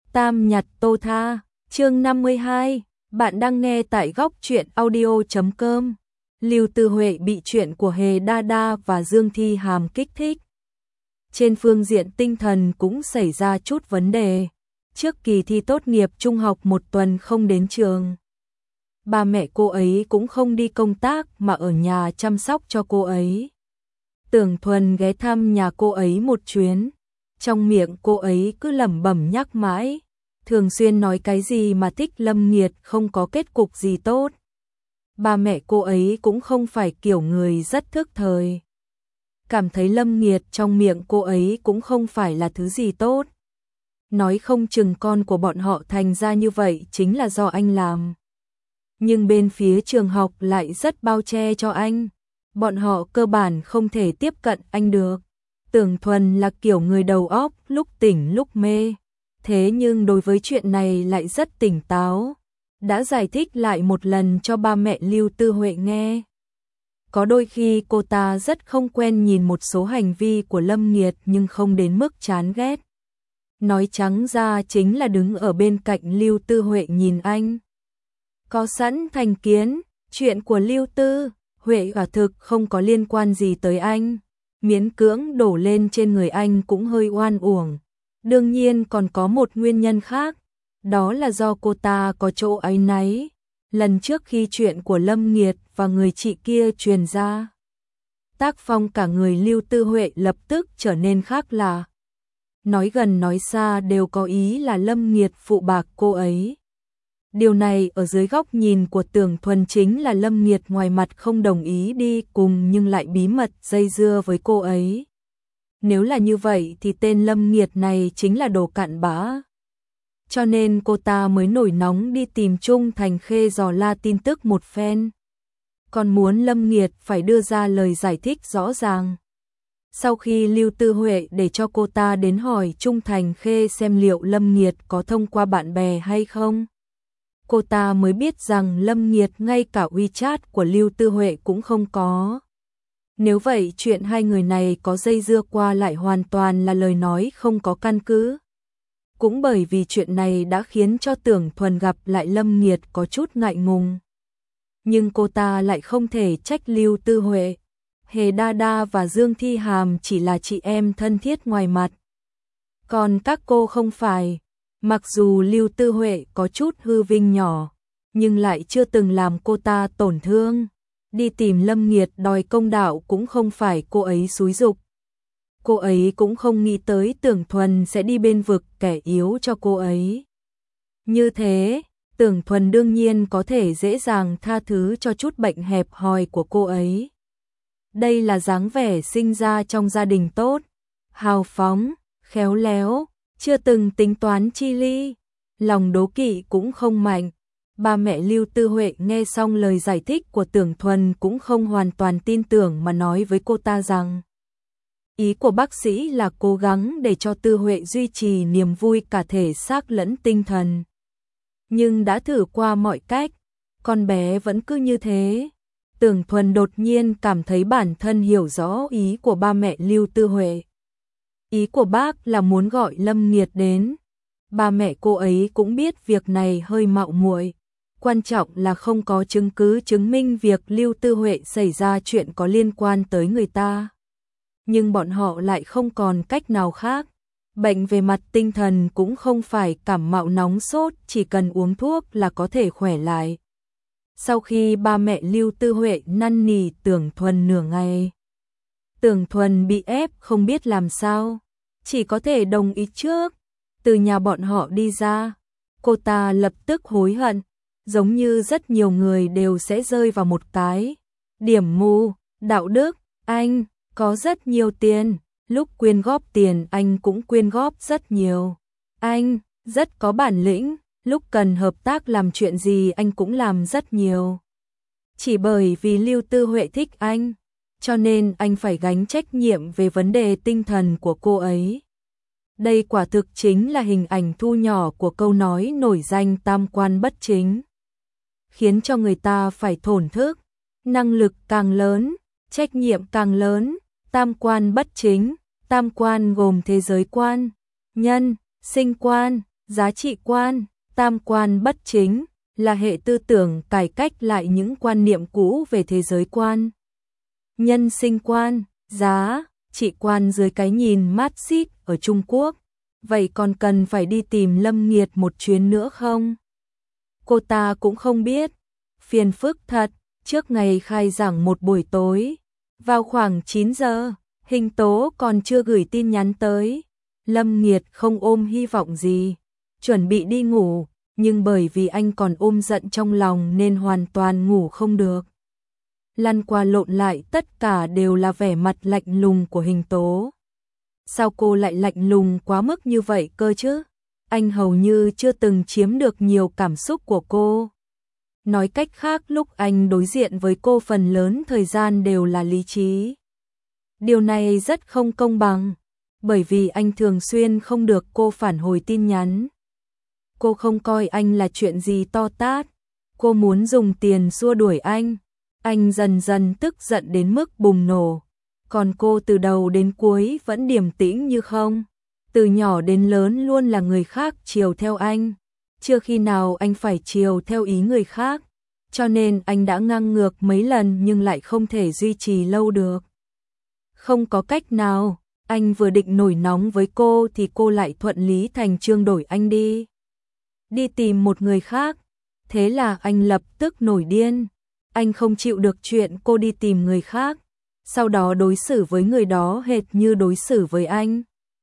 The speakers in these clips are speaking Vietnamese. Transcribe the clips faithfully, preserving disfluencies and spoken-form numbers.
Tam nhặt tô tha, chương năm mươi hai, bạn đang nghe tại góc truyện audio chấm com. Lưu Tư Huệ bị chuyện của Hề Đa Đa và Dương Thi Hàm kích thích. Trên phương diện tinh thần cũng xảy ra chút vấn đề. Trước kỳ thi tốt nghiệp trung học một tuần không đến trường. Ba mẹ cô ấy cũng không đi công tác mà ở nhà chăm sóc cho cô ấy. Tưởng Thuần ghé thăm nhà cô ấy một chuyến. Trong miệng cô ấy cứ lẩm bẩm nhắc mãi, thường xuyên nói cái gì mà thích Lâm Nghiệt không có kết cục gì tốt. Ba mẹ cô ấy cũng không phải kiểu người rất thức thời. Cảm thấy Lâm Nghiệt trong miệng cô ấy cũng không phải là thứ gì tốt. Nói không chừng con của bọn họ thành ra như vậy chính là do anh làm. Nhưng bên phía trường học lại rất bao che cho anh. Bọn họ cơ bản không thể tiếp cận anh được. Tưởng Thuần là kiểu người đầu óc lúc tỉnh lúc mê. Thế nhưng đối với chuyện này lại rất tỉnh táo. Đã giải thích lại một lần cho ba mẹ Lưu Tư Huệ nghe. Có đôi khi cô ta rất không quen nhìn một số hành vi của Lâm Nghiệt nhưng không đến mức chán ghét. Nói trắng ra chính là đứng ở bên cạnh Lưu Tư Huệ nhìn anh. Có sẵn thành kiến, chuyện của Lưu Tư Huệ quả thực không có liên quan gì tới anh. Miễn cưỡng đổ lên trên người anh cũng hơi oan uổng. Đương nhiên còn có một nguyên nhân khác, đó là do cô ta có chỗ áy náy. Lần trước khi chuyện của Lâm Nghiệt và người chị kia truyền ra, tác phong cả người Lưu Tư Huệ lập tức trở nên khác lạ. Nói gần nói xa đều có ý là Lâm Nghiệt phụ bạc cô ấy. Điều này ở dưới góc nhìn của Tưởng Thuần chính là Lâm Nghiệt ngoài mặt không đồng ý đi cùng nhưng lại bí mật dây dưa với cô ấy. Nếu là như vậy thì tên Lâm Nghiệt này chính là đồ cặn bã. Cho nên cô ta mới nổi nóng đi tìm Trung Thành Khê dò la tin tức một phen. Còn muốn Lâm Nghiệt phải đưa ra lời giải thích rõ ràng. Sau khi Lưu Tư Huệ để cho cô ta đến hỏi Trung Thành Khê xem liệu Lâm Nghiệt có thông qua bạn bè hay không, cô ta mới biết rằng Lâm Nghiệt ngay cả WeChat của Lưu Tư Huệ cũng không có. Nếu vậy chuyện hai người này có dây dưa qua lại hoàn toàn là lời nói không có căn cứ. Cũng bởi vì chuyện này đã khiến cho Tưởng Thuần gặp lại Lâm Nghiệt có chút ngại ngùng. Nhưng cô ta lại không thể trách Lưu Tư Huệ. Hề Đa Đa và Dương Thi Hàm chỉ là chị em thân thiết ngoài mặt. Còn các cô không phải. Mặc dù Lưu Tư Huệ có chút hư vinh nhỏ, nhưng lại chưa từng làm cô ta tổn thương. Đi tìm Lâm Nghiệt đòi công đạo cũng không phải cô ấy xúi giục. Cô ấy cũng không nghĩ tới Tưởng Thuần sẽ đi bên vực kẻ yếu cho cô ấy. Như thế, Tưởng Thuần đương nhiên có thể dễ dàng tha thứ cho chút bệnh hẹp hòi của cô ấy. Đây là dáng vẻ sinh ra trong gia đình tốt, hào phóng, khéo léo, chưa từng tính toán chi ly, lòng đố kỵ cũng không mạnh. Ba mẹ Lưu Tư Huệ nghe xong lời giải thích của Tưởng Thuần cũng không hoàn toàn tin tưởng mà nói với cô ta rằng ý của bác sĩ là cố gắng để cho Tư Huệ duy trì niềm vui cả thể xác lẫn tinh thần. Nhưng đã thử qua mọi cách, con bé vẫn cứ như thế. Tưởng Thuần đột nhiên cảm thấy bản thân hiểu rõ ý của ba mẹ Lưu Tư Huệ. Ý của bác là muốn gọi Lâm Nghiệt đến. Ba mẹ cô ấy cũng biết việc này hơi mạo muội. Quan trọng là không có chứng cứ chứng minh việc Lưu Tư Huệ xảy ra chuyện có liên quan tới người ta. Nhưng bọn họ lại không còn cách nào khác. Bệnh về mặt tinh thần cũng không phải cảm mạo nóng sốt, chỉ cần uống thuốc là có thể khỏe lại. Sau khi ba mẹ Lưu Tư Huệ năn nỉ Tưởng Thuần nửa ngày, Tưởng Thuần bị ép không biết làm sao, chỉ có thể đồng ý trước. Từ nhà bọn họ đi ra, cô ta lập tức hối hận, giống như rất nhiều người đều sẽ rơi vào một cái điểm mù đạo đức. Anh có rất nhiều tiền, lúc quyên góp tiền anh cũng quyên góp rất nhiều. Anh rất có bản lĩnh, lúc cần hợp tác làm chuyện gì anh cũng làm rất nhiều. Chỉ bởi vì Lưu Tư Huệ thích anh, cho nên anh phải gánh trách nhiệm về vấn đề tinh thần của cô ấy. Đây quả thực chính là hình ảnh thu nhỏ của câu nói nổi danh tam quan bất chính. Khiến cho người ta phải thổn thức, năng lực càng lớn, trách nhiệm càng lớn, tam quan bất chính, tam quan gồm thế giới quan, nhân, sinh quan, Giá trị quan, tam quan bất chính, là hệ tư tưởng cải cách lại những quan niệm cũ về thế giới quan. Nhân sinh quan, giá trị quan dưới cái nhìn Marxist ở Trung Quốc. Vậy còn cần phải đi tìm Lâm Nghiệt một chuyến nữa không? Cô ta cũng không biết. Phiền phức thật, trước ngày khai giảng một buổi tối. Vào khoảng chín giờ, Hình Tố còn chưa gửi tin nhắn tới. Lâm Nghiệt không ôm hy vọng gì, chuẩn bị đi ngủ, nhưng bởi vì anh còn ôm giận trong lòng nên hoàn toàn ngủ không được. Lăn qua lộn lại tất cả đều là vẻ mặt lạnh lùng của Hình Tố. Sao cô lại lạnh lùng quá mức như vậy cơ chứ? Anh hầu như chưa từng chiếm được nhiều cảm xúc của cô. Nói cách khác, lúc anh đối diện với cô phần lớn thời gian đều là lý trí. Điều này rất không công bằng, bởi vì anh thường xuyên không được cô phản hồi tin nhắn. Cô không coi anh là chuyện gì to tát, cô muốn dùng tiền xua đuổi anh. Anh dần dần tức giận đến mức bùng nổ, còn cô từ đầu đến cuối vẫn điềm tĩnh như không. Từ nhỏ đến lớn luôn là người khác chiều theo anh, chưa khi nào anh phải chiều theo ý người khác, cho nên anh đã ngang ngược mấy lần nhưng lại không thể duy trì lâu được. Không có cách nào, anh vừa định nổi nóng với cô thì cô lại thuận lý thành chương đổi anh đi. Đi tìm một người khác, thế là anh lập tức nổi điên. Anh không chịu được chuyện cô đi tìm người khác, sau đó đối xử với người đó hệt như đối xử với anh.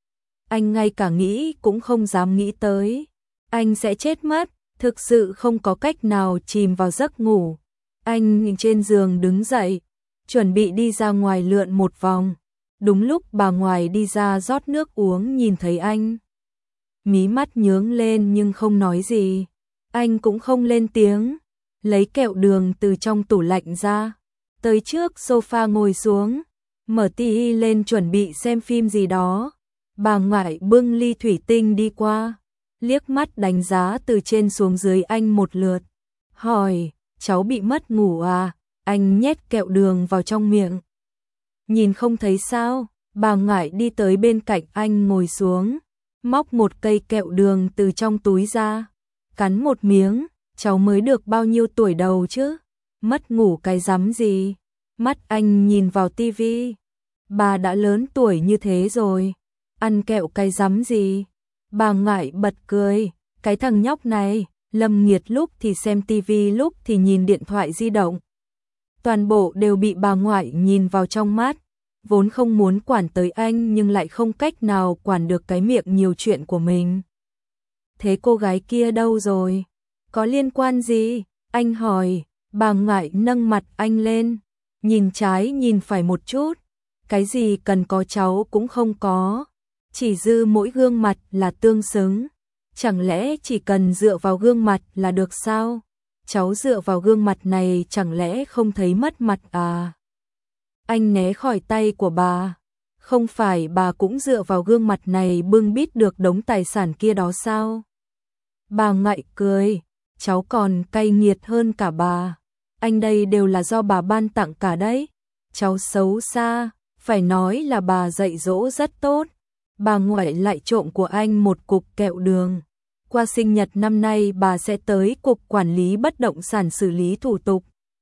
Anh ngay cả nghĩ cũng không dám nghĩ tới. Anh sẽ chết mất, thực sự không có cách nào chìm vào giấc ngủ. Anh trên giường đứng dậy, chuẩn bị đi ra ngoài lượn một vòng. Đúng lúc bà ngoài đi ra rót nước uống nhìn thấy anh. Mí mắt nhướng lên nhưng không nói gì. Anh cũng không lên tiếng. Lấy kẹo đường từ trong tủ lạnh ra, tới trước sofa ngồi xuống, mở tivi lên chuẩn bị xem phim gì đó. Bà ngoại bưng ly thủy tinh đi qua, liếc mắt đánh giá từ trên xuống dưới anh một lượt, hỏi, cháu bị mất ngủ à? Anh nhét kẹo đường vào trong miệng. Nhìn không thấy sao? Bà ngoại đi tới bên cạnh anh ngồi xuống, móc một cây kẹo đường từ trong túi ra, cắn một miếng. Cháu mới được bao nhiêu tuổi đầu chứ? Mất ngủ cái rắm gì? Mắt anh nhìn vào tivi. Bà đã lớn tuổi như thế rồi, ăn kẹo cái rắm gì? Bà ngoại bật cười, cái thằng nhóc này, Lâm Nghiệt lúc thì xem tivi lúc thì nhìn điện thoại di động. Toàn bộ đều bị bà ngoại nhìn vào trong mắt, vốn không muốn quản tới anh nhưng lại không cách nào quản được cái miệng nhiều chuyện của mình. Thế cô gái kia đâu rồi? Có liên quan gì? Anh hỏi. Bà ngoại nâng mặt anh lên, nhìn trái nhìn phải một chút. Cái gì cần có cháu cũng không có, chỉ dư mỗi gương mặt là tương xứng. Chẳng lẽ chỉ cần dựa vào gương mặt là được sao? Cháu dựa vào gương mặt này chẳng lẽ không thấy mất mặt à? Anh né khỏi tay của bà. Không phải bà cũng dựa vào gương mặt này bưng bít được đống tài sản kia đó sao? Bà ngoại cười. Cháu còn cay nghiệt hơn cả bà. Anh đây đều là do bà ban tặng cả đấy. Cháu xấu xa, phải nói là bà dạy dỗ rất tốt. Bà ngoại lại trộm của anh một cục kẹo đường. Qua sinh nhật năm nay bà sẽ tới cục quản lý bất động sản xử lý thủ tục.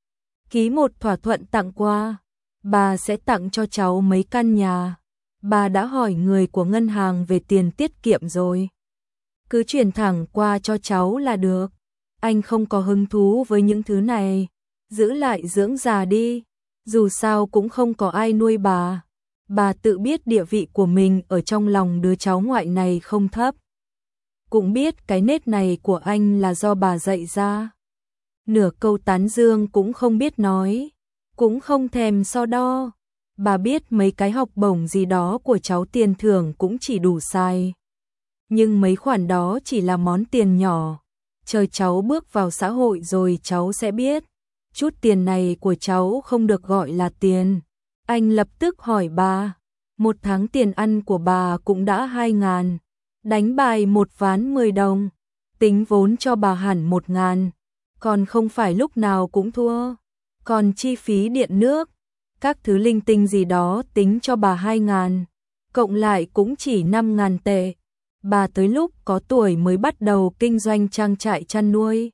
Ký một thỏa thuận tặng quà. Bà sẽ tặng cho cháu mấy căn nhà. Bà đã hỏi người của ngân hàng về tiền tiết kiệm rồi. Cứ chuyển thẳng qua cho cháu là được. Anh không có hứng thú với những thứ này, giữ lại dưỡng già đi, dù sao cũng không có ai nuôi bà. Bà tự biết địa vị của mình ở trong lòng đứa cháu ngoại này không thấp. Cũng biết cái nết này của anh là do bà dạy ra. Nửa câu tán dương cũng không biết nói, cũng không thèm so đo. Bà biết mấy cái học bổng gì đó của cháu tiền thưởng cũng chỉ đủ xài. Nhưng mấy khoản đó chỉ là món tiền nhỏ. Chờ cháu bước vào xã hội rồi cháu sẽ biết, chút tiền này của cháu không được gọi là tiền. Anh lập tức hỏi bà, một tháng tiền ăn của bà cũng đã hai ngàn, đánh bài một ván mười đồng, tính vốn cho bà hẳn một ngàn, còn không phải lúc nào cũng thua, còn chi phí điện nước, các thứ linh tinh gì đó tính cho bà hai ngàn, cộng lại cũng chỉ năm ngàn tệ. bà tới lúc có tuổi mới bắt đầu kinh doanh trang trại chăn nuôi.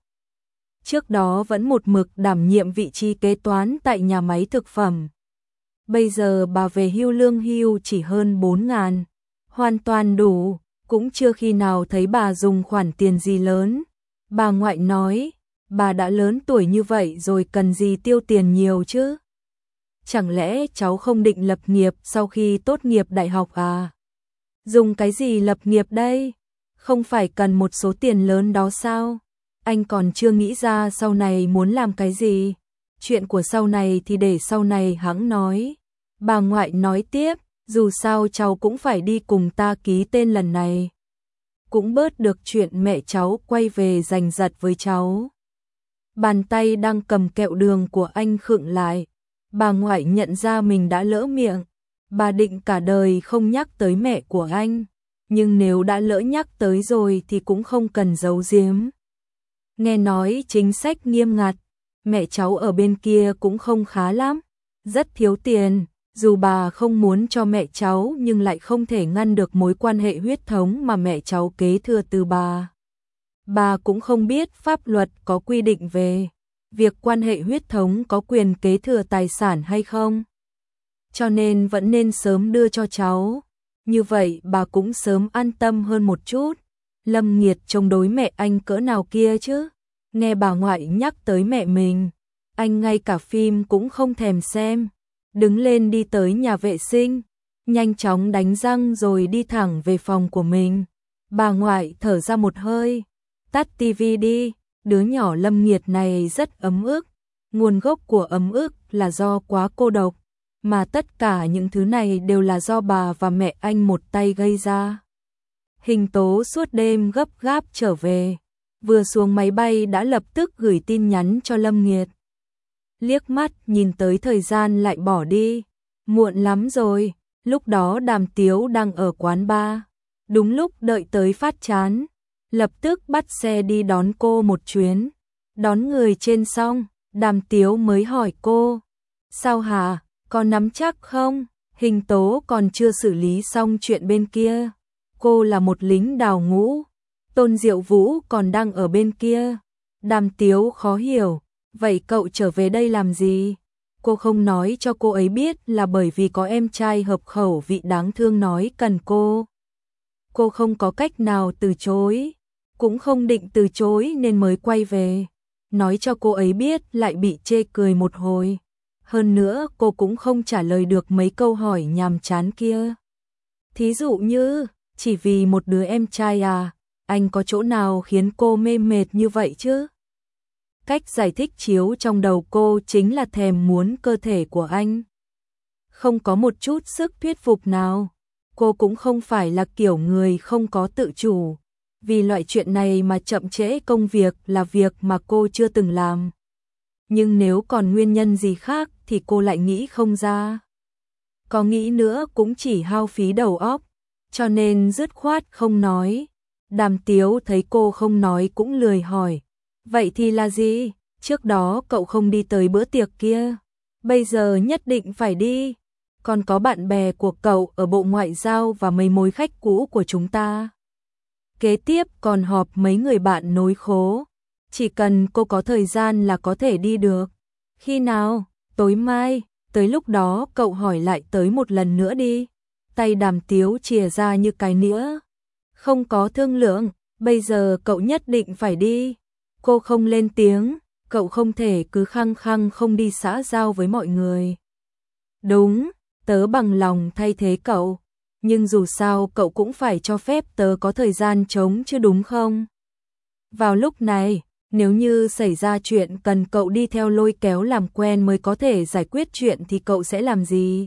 Trước đó vẫn một mực đảm nhiệm vị trí kế toán tại nhà máy thực phẩm. Bây giờ bà về hưu lương hưu chỉ hơn bốn ngàn, hoàn toàn đủ, cũng chưa khi nào thấy bà dùng khoản tiền gì lớn. Bà ngoại nói, bà đã lớn tuổi như vậy rồi cần gì tiêu tiền nhiều chứ? Chẳng lẽ cháu không định lập nghiệp sau khi tốt nghiệp đại học à? Dùng cái gì lập nghiệp đây? Không phải cần một số tiền lớn đó sao? Anh còn chưa nghĩ ra sau này muốn làm cái gì. Chuyện của sau này thì để sau này hẵng nói. Bà ngoại nói tiếp, dù sao cháu cũng phải đi cùng ta ký tên lần này. Cũng bớt được chuyện mẹ cháu quay về giành giật với cháu. Bàn tay đang cầm kẹo đường của anh khựng lại. Bà ngoại nhận ra mình đã lỡ miệng. Bà định cả đời không nhắc tới mẹ của anh. Nhưng nếu đã lỡ nhắc tới rồi thì cũng không cần giấu giếm. Nghe nói chính sách nghiêm ngặt. Mẹ cháu ở bên kia cũng không khá lắm. Rất thiếu tiền. Dù bà không muốn cho mẹ cháu nhưng lại không thể ngăn được mối quan hệ huyết thống mà mẹ cháu kế thừa từ bà. Bà cũng không biết pháp luật có quy định về việc quan hệ huyết thống có quyền kế thừa tài sản hay không. Cho nên vẫn nên sớm đưa cho cháu. Như vậy bà cũng sớm an tâm hơn một chút. Lâm Nghiệt chống đối mẹ anh cỡ nào kia chứ. Nghe bà ngoại nhắc tới mẹ mình, anh ngay cả phim cũng không thèm xem. Đứng lên đi tới nhà vệ sinh, nhanh chóng đánh răng rồi đi thẳng về phòng của mình. Bà ngoại thở ra một hơi, tắt tivi đi, đứa nhỏ Lâm Nghiệt này rất ấm ức. Nguồn gốc của ấm ức là do quá cô độc, mà tất cả những thứ này đều là do bà và mẹ anh một tay gây ra. Hình Tố suốt đêm gấp gáp trở về, vừa xuống máy bay đã lập tức gửi tin nhắn cho Lâm Nghiệt. Liếc mắt nhìn tới thời gian lại bỏ đi, muộn lắm rồi. Lúc đó Đàm Tiếu đang ở quán bar, đúng lúc đợi tới phát chán, lập tức bắt xe đi đón cô một chuyến. Đón người trên xong, Đàm Tiếu mới hỏi cô, sao hả, có nắm chắc không? Hình Tố còn chưa xử lý xong chuyện bên kia, cô là một lính đào ngũ, Tôn Diệu Vũ còn đang ở bên kia. Đàm Tiếu khó hiểu, vậy cậu trở về đây làm gì? Cô không nói cho cô ấy biết là bởi vì có em trai hợp khẩu vị đáng thương nói cần cô. Cô không có cách nào từ chối, cũng không định từ chối nên mới quay về. Nói cho cô ấy biết lại bị chê cười một hồi. Hơn nữa cô cũng không trả lời được mấy câu hỏi nhàm chán kia. Thí dụ như, chỉ vì một đứa em trai à, anh có chỗ nào khiến cô mê mệt như vậy chứ? Cách giải thích chiếu trong đầu cô chính là thèm muốn cơ thể của anh. Không có một chút sức thuyết phục nào. Cô cũng không phải là kiểu người không có tự chủ. Vì loại chuyện này mà chậm trễ công việc là việc mà cô chưa từng làm. Nhưng nếu còn nguyên nhân gì khác thì cô lại nghĩ không ra. Có nghĩ nữa cũng chỉ hao phí đầu óc, cho nên dứt khoát không nói. Đàm Tiếu thấy cô không nói cũng lười hỏi. Vậy thì là gì? Trước đó cậu không đi tới bữa tiệc kia, bây giờ nhất định phải đi. Còn có bạn bè của cậu ở Bộ Ngoại giao và mấy mối khách cũ của chúng ta. Kế tiếp còn họp mấy người bạn nối khố. Chỉ cần cô có thời gian là có thể đi được. Khi nào? Tối mai. Tới lúc đó cậu hỏi lại tới một lần nữa đi. Tay Đàm Tiếu chìa ra như cái nĩa. Không có thương lượng, bây giờ cậu nhất định phải đi. Cô không lên tiếng, cậu không thể cứ khăng khăng không đi xã giao với mọi người. Đúng, tớ bằng lòng thay thế cậu, nhưng dù sao cậu cũng phải cho phép tớ có thời gian trống chứ đúng không? Vào lúc này, nếu như xảy ra chuyện cần cậu đi theo Lôi Kéo làm quen mới có thể giải quyết chuyện thì cậu sẽ làm gì?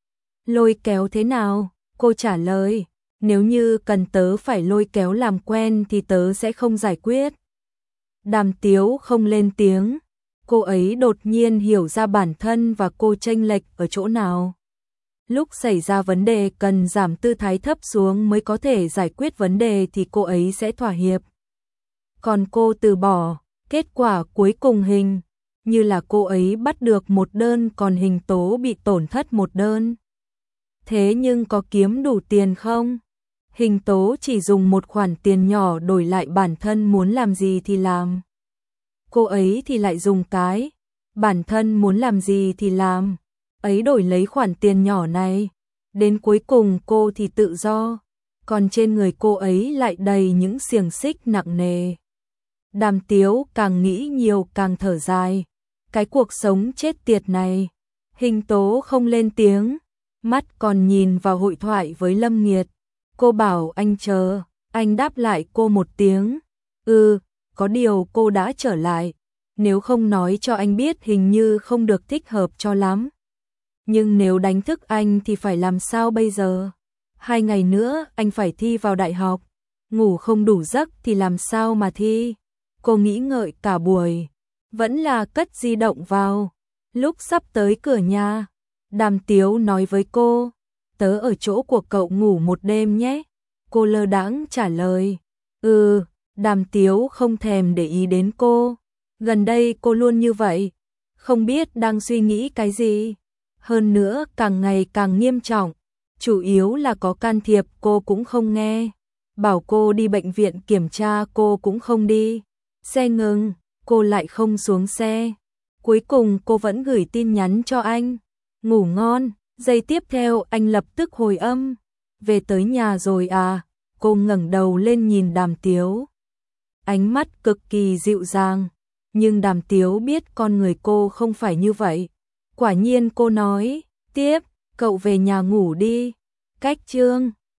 Lôi kéo thế nào? Cô trả lời, nếu như cần tớ phải lôi kéo làm quen thì tớ sẽ không giải quyết. Đàm Tiếu không lên tiếng, cô ấy đột nhiên hiểu ra bản thân và cô chênh lệch ở chỗ nào. Lúc xảy ra vấn đề cần giảm tư thái thấp xuống mới có thể giải quyết vấn đề thì cô ấy sẽ thỏa hiệp. Còn cô từ bỏ, kết quả cuối cùng hình như là cô ấy bắt được một đơn còn Hình Tố bị tổn thất một đơn. Thế nhưng có kiếm đủ tiền không? Hình tố chỉ dùng một khoản tiền nhỏ đổi lại bản thân muốn làm gì thì làm. Cô ấy thì lại dùng cái, bản thân muốn làm gì thì làm, ấy đổi lấy khoản tiền nhỏ này. Đến cuối cùng cô thì tự do, còn trên người cô ấy lại đầy những xiềng xích nặng nề. Đàm Tiếu càng nghĩ nhiều càng thở dài. Cái cuộc sống chết tiệt này. Hình tố không lên tiếng, mắt còn nhìn vào hội thoại với Lâm Nghiệt. Cô bảo anh chờ, anh đáp lại cô một tiếng. Ừ, có điều cô đã trở lại. Nếu không nói cho anh biết hình như không được thích hợp cho lắm. Nhưng nếu đánh thức anh thì phải làm sao bây giờ? Hai ngày nữa anh phải thi vào đại học. Ngủ không đủ giấc thì làm sao mà thi? Cô nghĩ ngợi cả buổi. Vẫn là cất di động vào. Lúc sắp tới cửa nhà, Đàm Tiếu nói với cô, tớ ở chỗ của cậu ngủ một đêm nhé. Cô lơ đãng trả lời, ừ. Đàm Tiếu không thèm để ý đến cô. Gần đây cô luôn như vậy, không biết đang suy nghĩ cái gì. Hơn nữa càng ngày càng nghiêm trọng. Chủ yếu là có can thiệp cô cũng không nghe. Bảo cô đi bệnh viện kiểm tra cô cũng không đi. Xe ngừng, cô lại không xuống xe. Cuối cùng cô vẫn gửi tin nhắn cho anh. Ngủ ngon. Giây tiếp theo anh lập tức hồi âm. Về tới nhà rồi à? Cô ngẩng đầu lên nhìn Đàm Tiếu. Ánh mắt cực kỳ dịu dàng. Nhưng Đàm Tiếu biết con người cô không phải như vậy. Quả nhiên cô nói tiếp, cậu về nhà ngủ đi. Cách chương